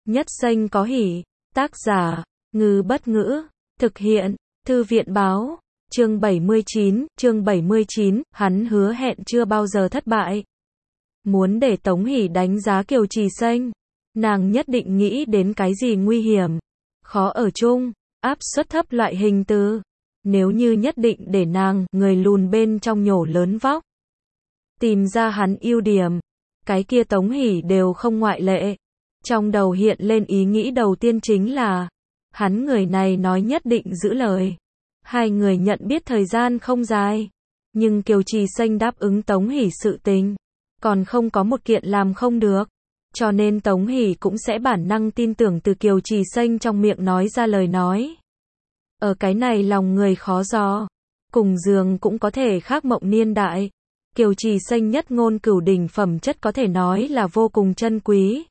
Nhất xanh có hỉ. Tác giả, Ngư Bất Ngữ. Thực hiện, Thư viện Báo. Chương 79, hắn hứa hẹn chưa bao giờ thất bại. Muốn để Tống Hỷ đánh giá Kiều Trì Xanh, nàng nhất định nghĩ đến cái gì nguy hiểm, khó ở chung, áp suất thấp loại hình từ. Nếu như nhất định để nàng, người lùn bên trong nhổ lớn vóc, tìm ra hắn ưu điểm, cái kia Tống Hỷ đều không ngoại lệ. Trong đầu hiện lên ý nghĩ đầu tiên chính là, hắn người này nói nhất định giữ lời. Hai người nhận biết thời gian không dài, nhưng Kiều Trì Xanh đáp ứng Tống Hỷ sự tình, còn không có một kiện làm không được. Cho nên Tống Hỷ cũng sẽ bản năng tin tưởng từ Kiều Trì Xanh trong miệng nói ra lời nói. Ở cái này lòng người khó dò, cùng giường cũng có thể khác mộng niên đại. Kiều Trì Xanh nhất ngôn cửu đỉnh phẩm chất có thể nói là vô cùng chân quý.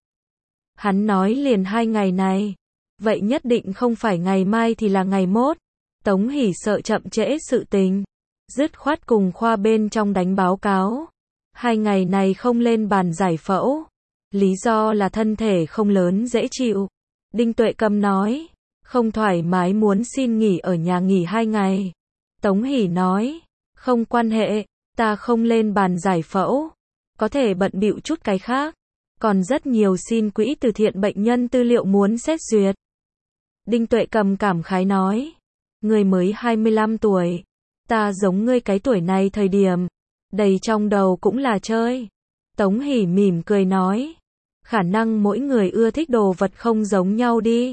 Hắn nói liền 2 ngày này, vậy nhất định không phải ngày mai thì là ngày mốt. Tống Hỷ sợ chậm trễ sự tình, dứt khoát cùng khoa bên trong đánh báo cáo. 2 ngày này không lên bàn giải phẫu, lý do là thân thể không lớn dễ chịu. Đinh Tuệ Cầm nói, không thoải mái muốn xin nghỉ ở nhà nghỉ 2 ngày. Tống Hỷ nói, không quan hệ, ta không lên bàn giải phẫu, có thể bận bịu chút cái khác. Còn rất nhiều xin quỹ từ thiện bệnh nhân tư liệu muốn xét duyệt. Đinh Tuệ Cầm cảm khái nói, ngươi mới 25 tuổi, ta giống ngươi cái tuổi này thời điểm, đầy trong đầu cũng là chơi. Tống Hỷ mỉm cười nói, khả năng mỗi người ưa thích đồ vật không giống nhau đi.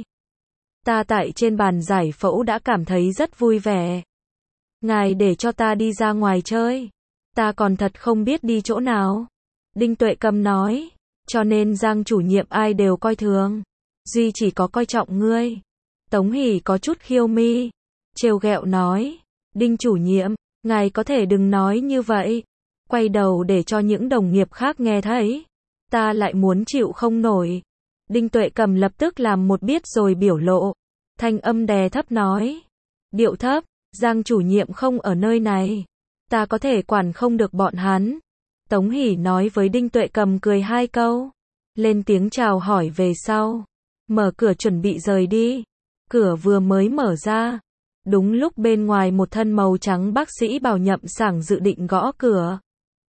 Ta tại trên bàn giải phẫu đã cảm thấy rất vui vẻ. Ngài để cho ta đi ra ngoài chơi, ta còn thật không biết đi chỗ nào. Đinh Tuệ Cầm nói, cho nên Giang chủ nhiệm ai đều coi thường, duy chỉ có coi trọng ngươi. Tống Hỷ có chút khiêu mi, trêu ghẹo nói, Đinh chủ nhiệm, ngài có thể đừng nói như vậy. Quay đầu để cho những đồng nghiệp khác nghe thấy, ta lại muốn chịu không nổi. Đinh Tuệ Cầm lập tức làm một biết rồi biểu lộ, thanh âm đè thấp nói, điệu thấp, Giang chủ nhiệm không ở nơi này, ta có thể quản không được bọn hắn. Tống Hỷ nói với Đinh Tuệ Cầm cười 2 câu, lên tiếng chào hỏi về sau, mở cửa chuẩn bị rời đi. Cửa vừa mới mở ra, đúng lúc bên ngoài một thân màu trắng bác sĩ bào Nhậm Sảng dự định gõ cửa.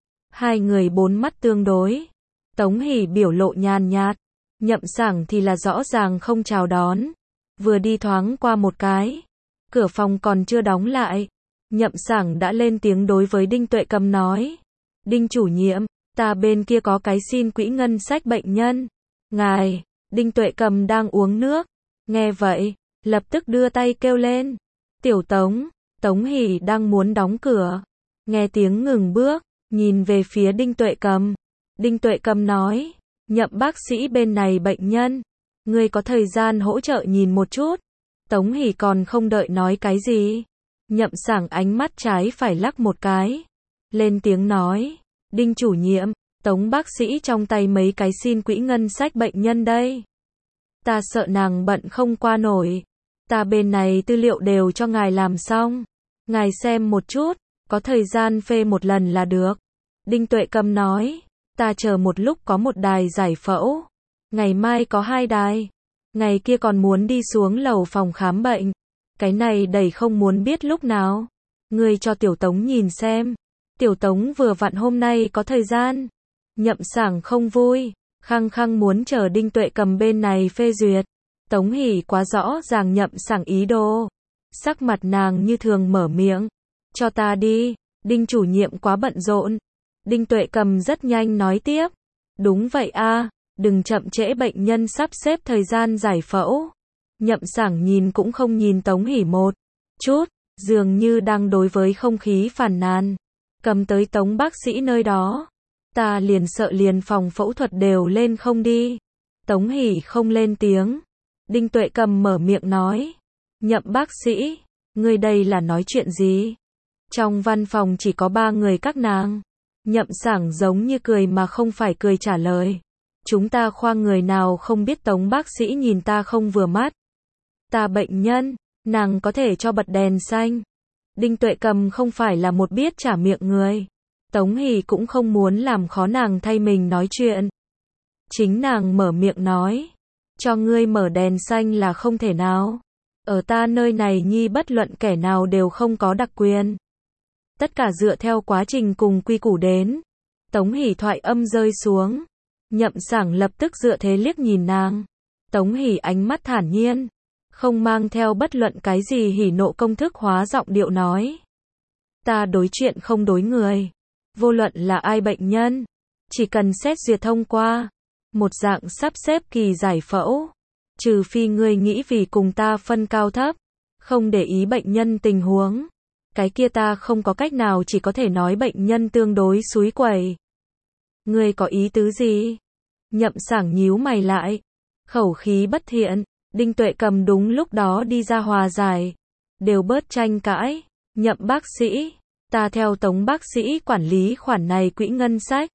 Hai người bốn mắt tương đối, Tống Hỷ biểu lộ nhàn nhạt, Nhậm Sảng thì là rõ ràng không chào đón. Vừa đi thoáng qua một cái, cửa phòng còn chưa đóng lại, Nhậm Sảng đã lên tiếng đối với Đinh Tuệ Cầm nói, Đinh chủ nhiệm, ta bên kia có cái xin quỹ ngân sách bệnh nhân. Ngài, Đinh Tuệ Cầm đang uống nước, nghe vậy, lập tức đưa tay kêu lên, tiểu Tống. Tống Hỷ đang muốn đóng cửa, nghe tiếng ngừng bước, nhìn về phía Đinh Tuệ Cầm. Đinh Tuệ Cầm nói, Nhậm bác sĩ bên này bệnh nhân, ngươi có thời gian hỗ trợ nhìn một chút. Tống Hỷ còn không đợi nói cái gì, Nhậm Sảng ánh mắt trái phải lắc một cái, lên tiếng nói, Đinh chủ nhiệm, Tống bác sĩ trong tay mấy cái xin quỹ ngân sách bệnh nhân đây. Ta sợ nàng bận không qua nổi, ta bên này tư liệu đều cho ngài làm xong, ngài xem một chút, có thời gian phê một lần là được. Đinh Tuệ Cầm nói, ta chờ một lúc có một đài giải phẫu, ngày mai có 2 đài, ngày kia còn muốn đi xuống lầu phòng khám bệnh, cái này đầy không muốn biết lúc nào. Ngươi cho tiểu Tống nhìn xem, tiểu Tống vừa vặn hôm nay có thời gian. Nhậm Sảng không vui, khăng khăng muốn chờ Đinh Tuệ Cầm bên này phê duyệt. Tống Hỷ quá rõ ràng Nhậm Sảng ý đồ, sắc mặt nàng như thường mở miệng, cho ta đi, Đinh chủ nhiệm quá bận rộn. Đinh Tuệ Cầm rất nhanh nói tiếp, đúng vậy a, đừng chậm trễ bệnh nhân sắp xếp thời gian giải phẫu. Nhậm Sảng nhìn cũng không nhìn Tống Hỷ một chút, dường như đang đối với không khí phàn nàn. Cầm tới Tống bác sĩ nơi đó, ta liền sợ liền phòng phẫu thuật đều lên không đi. Tống Hỷ không lên tiếng. Đinh Tuệ Cầm mở miệng nói, Nhậm bác sĩ, ngươi đây là nói chuyện gì? Trong văn phòng chỉ có 3 người các nàng. Nhậm Sảng giống như cười mà không phải cười trả lời, chúng ta khoa người nào không biết Tống bác sĩ nhìn ta không vừa mắt. Ta bệnh nhân, nàng có thể cho bật đèn xanh. Đinh Tuệ Cầm không phải là một biết trả miệng người. Tống Hỷ cũng không muốn làm khó nàng thay mình nói chuyện. Chính nàng mở miệng nói, cho ngươi mở đèn xanh là không thể nào. Ở ta nơi này nhi bất luận kẻ nào đều không có đặc quyền. Tất cả dựa theo quá trình cùng quy củ đến. Tống Hỷ thoại âm rơi xuống. Nhậm Sảng lập tức dựa thế liếc nhìn nàng. Tống Hỷ ánh mắt thản nhiên, không mang theo bất luận cái gì hỉ nộ công thức hóa giọng điệu nói. Ta đối chuyện không đối người. Vô luận là ai bệnh nhân, chỉ cần xét duyệt thông qua, một dạng sắp xếp kỳ giải phẫu. Trừ phi ngươi nghĩ vì cùng ta phân cao thấp, không để ý bệnh nhân tình huống. Cái kia ta không có cách nào, chỉ có thể nói bệnh nhân tương đối xúi quẩy. Ngươi có ý tứ gì? Nhậm Sảng nhíu mày lại, khẩu khí bất thiện. Đinh Tuệ Cầm đúng lúc đó đi ra hòa giải, đều bớt tranh cãi. Nhậm bác sĩ, ta theo Tống bác sĩ quản lý khoản này quỹ ngân sách,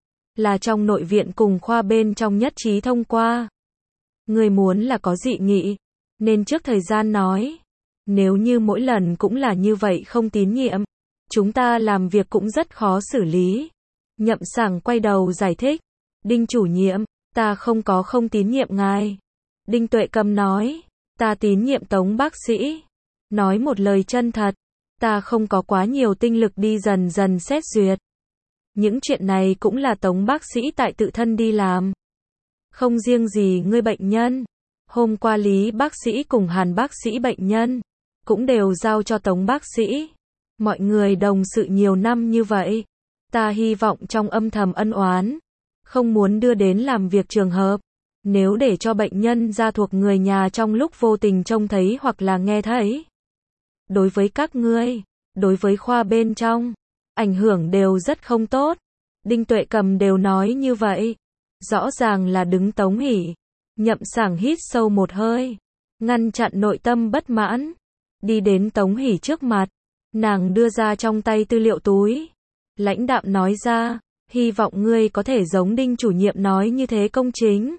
là trong nội viện cùng khoa bên trong nhất trí thông qua. Người muốn là có dị nghị, nên trước thời gian nói. Nếu như mỗi lần cũng là như vậy không tín nhiệm, chúng ta làm việc cũng rất khó xử lý. Nhậm Sảng quay đầu giải thích. Đinh chủ nhiệm, ta không có không tín nhiệm ngài. Đinh Tuệ Cầm nói, ta tín nhiệm Tống bác sĩ. Nói một lời chân thật, ta không có quá nhiều tinh lực đi dần dần xét duyệt. Những chuyện này cũng là Tống bác sĩ tại tự thân đi làm. Không riêng gì ngươi bệnh nhân. Hôm qua Lý bác sĩ cùng Hàn bác sĩ bệnh nhân, cũng đều giao cho Tống bác sĩ. Mọi người đồng sự nhiều năm như vậy. Ta hy vọng trong âm thầm ân oán, không muốn đưa đến làm việc trường hợp. Nếu để cho bệnh nhân gia thuộc người nhà trong lúc vô tình trông thấy hoặc là nghe thấy. Đối với các ngươi, đối với khoa bên trong, ảnh hưởng đều rất không tốt. Đinh Tuệ Cầm đều nói như vậy. Rõ ràng là đứng Tống Hỷ. Nhậm Sảng hít sâu một hơi, ngăn chặn nội tâm bất mãn. Đi đến Tống Hỷ trước mặt. Nàng đưa ra trong tay tư liệu túi. Lãnh đạm nói ra, hy vọng ngươi có thể giống Đinh chủ nhiệm nói như thế công chính.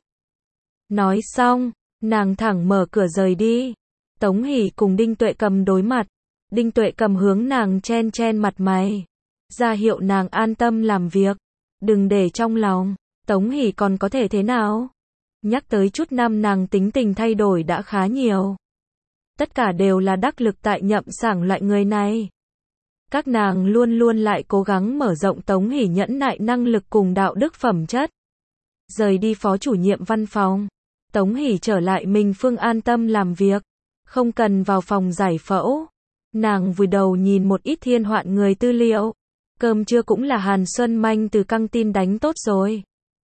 Nói xong, nàng thẳng mở cửa rời đi. Tống Hỷ cùng Đinh Tuệ Cầm đối mặt. Đinh Tuệ Cầm hướng nàng chen chen mặt mày, ra hiệu nàng an tâm làm việc, đừng để trong lòng. Tống Hỷ còn có thể thế nào? Nhắc tới chút năm nàng tính tình thay đổi đã khá nhiều. Tất cả đều là đắc lực tại Nhậm Sảng loại người này. Các nàng luôn luôn lại cố gắng mở rộng Tống Hỷ nhẫn nại năng lực cùng đạo đức phẩm chất. Rời đi phó chủ nhiệm văn phòng, Tống Hỷ trở lại mình phương an tâm làm việc, không cần vào phòng giải phẫu. Nàng vùi đầu nhìn một ít thiên hoạn người tư liệu. Cơm trưa cũng là Hàn Xuân Manh từ căng tin đánh tốt rồi.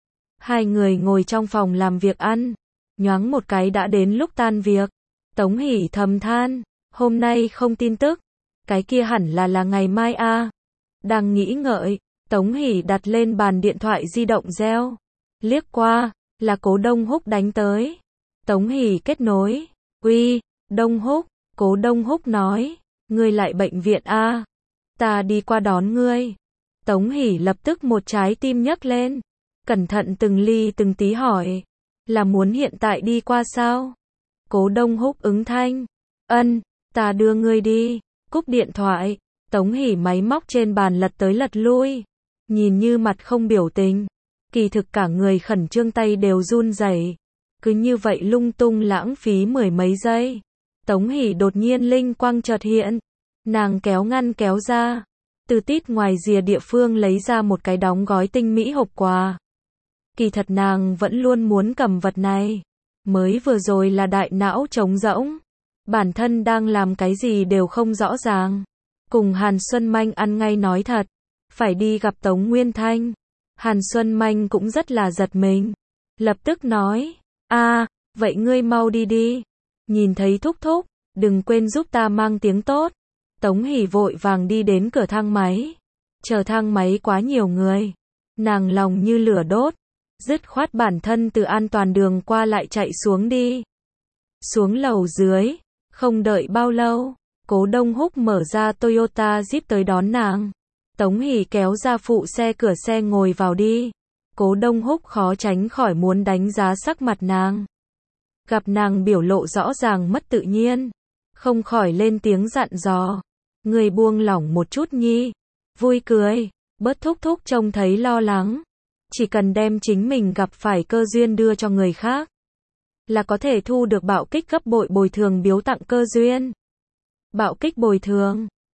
Hai người ngồi trong phòng làm việc ăn. Nhoáng một cái đã đến lúc tan việc. Tống Hỷ thầm than, hôm nay không tin tức. Cái kia hẳn là ngày mai a. Đang nghĩ ngợi, Tống Hỷ đặt lên bàn điện thoại di động reo. Liếc qua, là Cố Đông Húc đánh tới. Tống Hỷ kết nối. Uy, Đông Húc. Cố Đông Húc nói, ngươi lại bệnh viện a? Ta đi qua đón ngươi. Tống Hỷ lập tức một trái tim nhấc lên. Cẩn thận từng ly từng tí hỏi, là muốn hiện tại đi qua sao? Cố Đông Húc ứng thanh, ân, ta đưa ngươi đi. Cúp điện thoại, Tống Hỷ máy móc trên bàn lật tới lật lui, nhìn như mặt không biểu tình, kỳ thực cả người khẩn trương, tay đều run rẩy. Cứ như vậy lung tung lãng phí mười mấy giây. Tống Hỷ đột nhiên linh quang chợt hiện, nàng kéo ngăn kéo ra, từ tít ngoài rìa địa phương lấy ra một cái đóng gói tinh mỹ hộp quà. Kỳ thật nàng vẫn luôn muốn cầm vật này, mới vừa rồi là đại não trống rỗng, bản thân đang làm cái gì đều không rõ ràng. Cùng Hàn Xuân Manh ăn ngay nói thật, phải đi gặp Tống Nguyên Thanh. Hàn Xuân Manh cũng rất là giật mình, lập tức nói, vậy ngươi mau đi đi, nhìn thấy thúc thúc, đừng quên giúp ta mang tiếng tốt. Tống Hỷ vội vàng đi đến cửa thang máy, chờ thang máy quá nhiều người, nàng lòng như lửa đốt, dứt khoát bản thân từ an toàn đường qua lại chạy xuống đi. Xuống lầu dưới, không đợi bao lâu, Cố Đông Húc mở ra Toyota Jeep tới đón nàng. Tống Hỷ kéo ra phụ xe, cửa xe ngồi vào đi. Cố Đông Húc khó tránh khỏi muốn đánh giá sắc mặt nàng. Gặp nàng biểu lộ rõ ràng mất tự nhiên, không khỏi lên tiếng dặn dò, người buông lỏng một chút nhi. Vui cười, bớt thúc thúc trông thấy lo lắng. Chỉ cần đem chính mình gặp phải cơ duyên đưa cho người khác, là có thể thu được bạo kích gấp bội bồi thường biếu tặng cơ duyên. Bạo kích bồi thường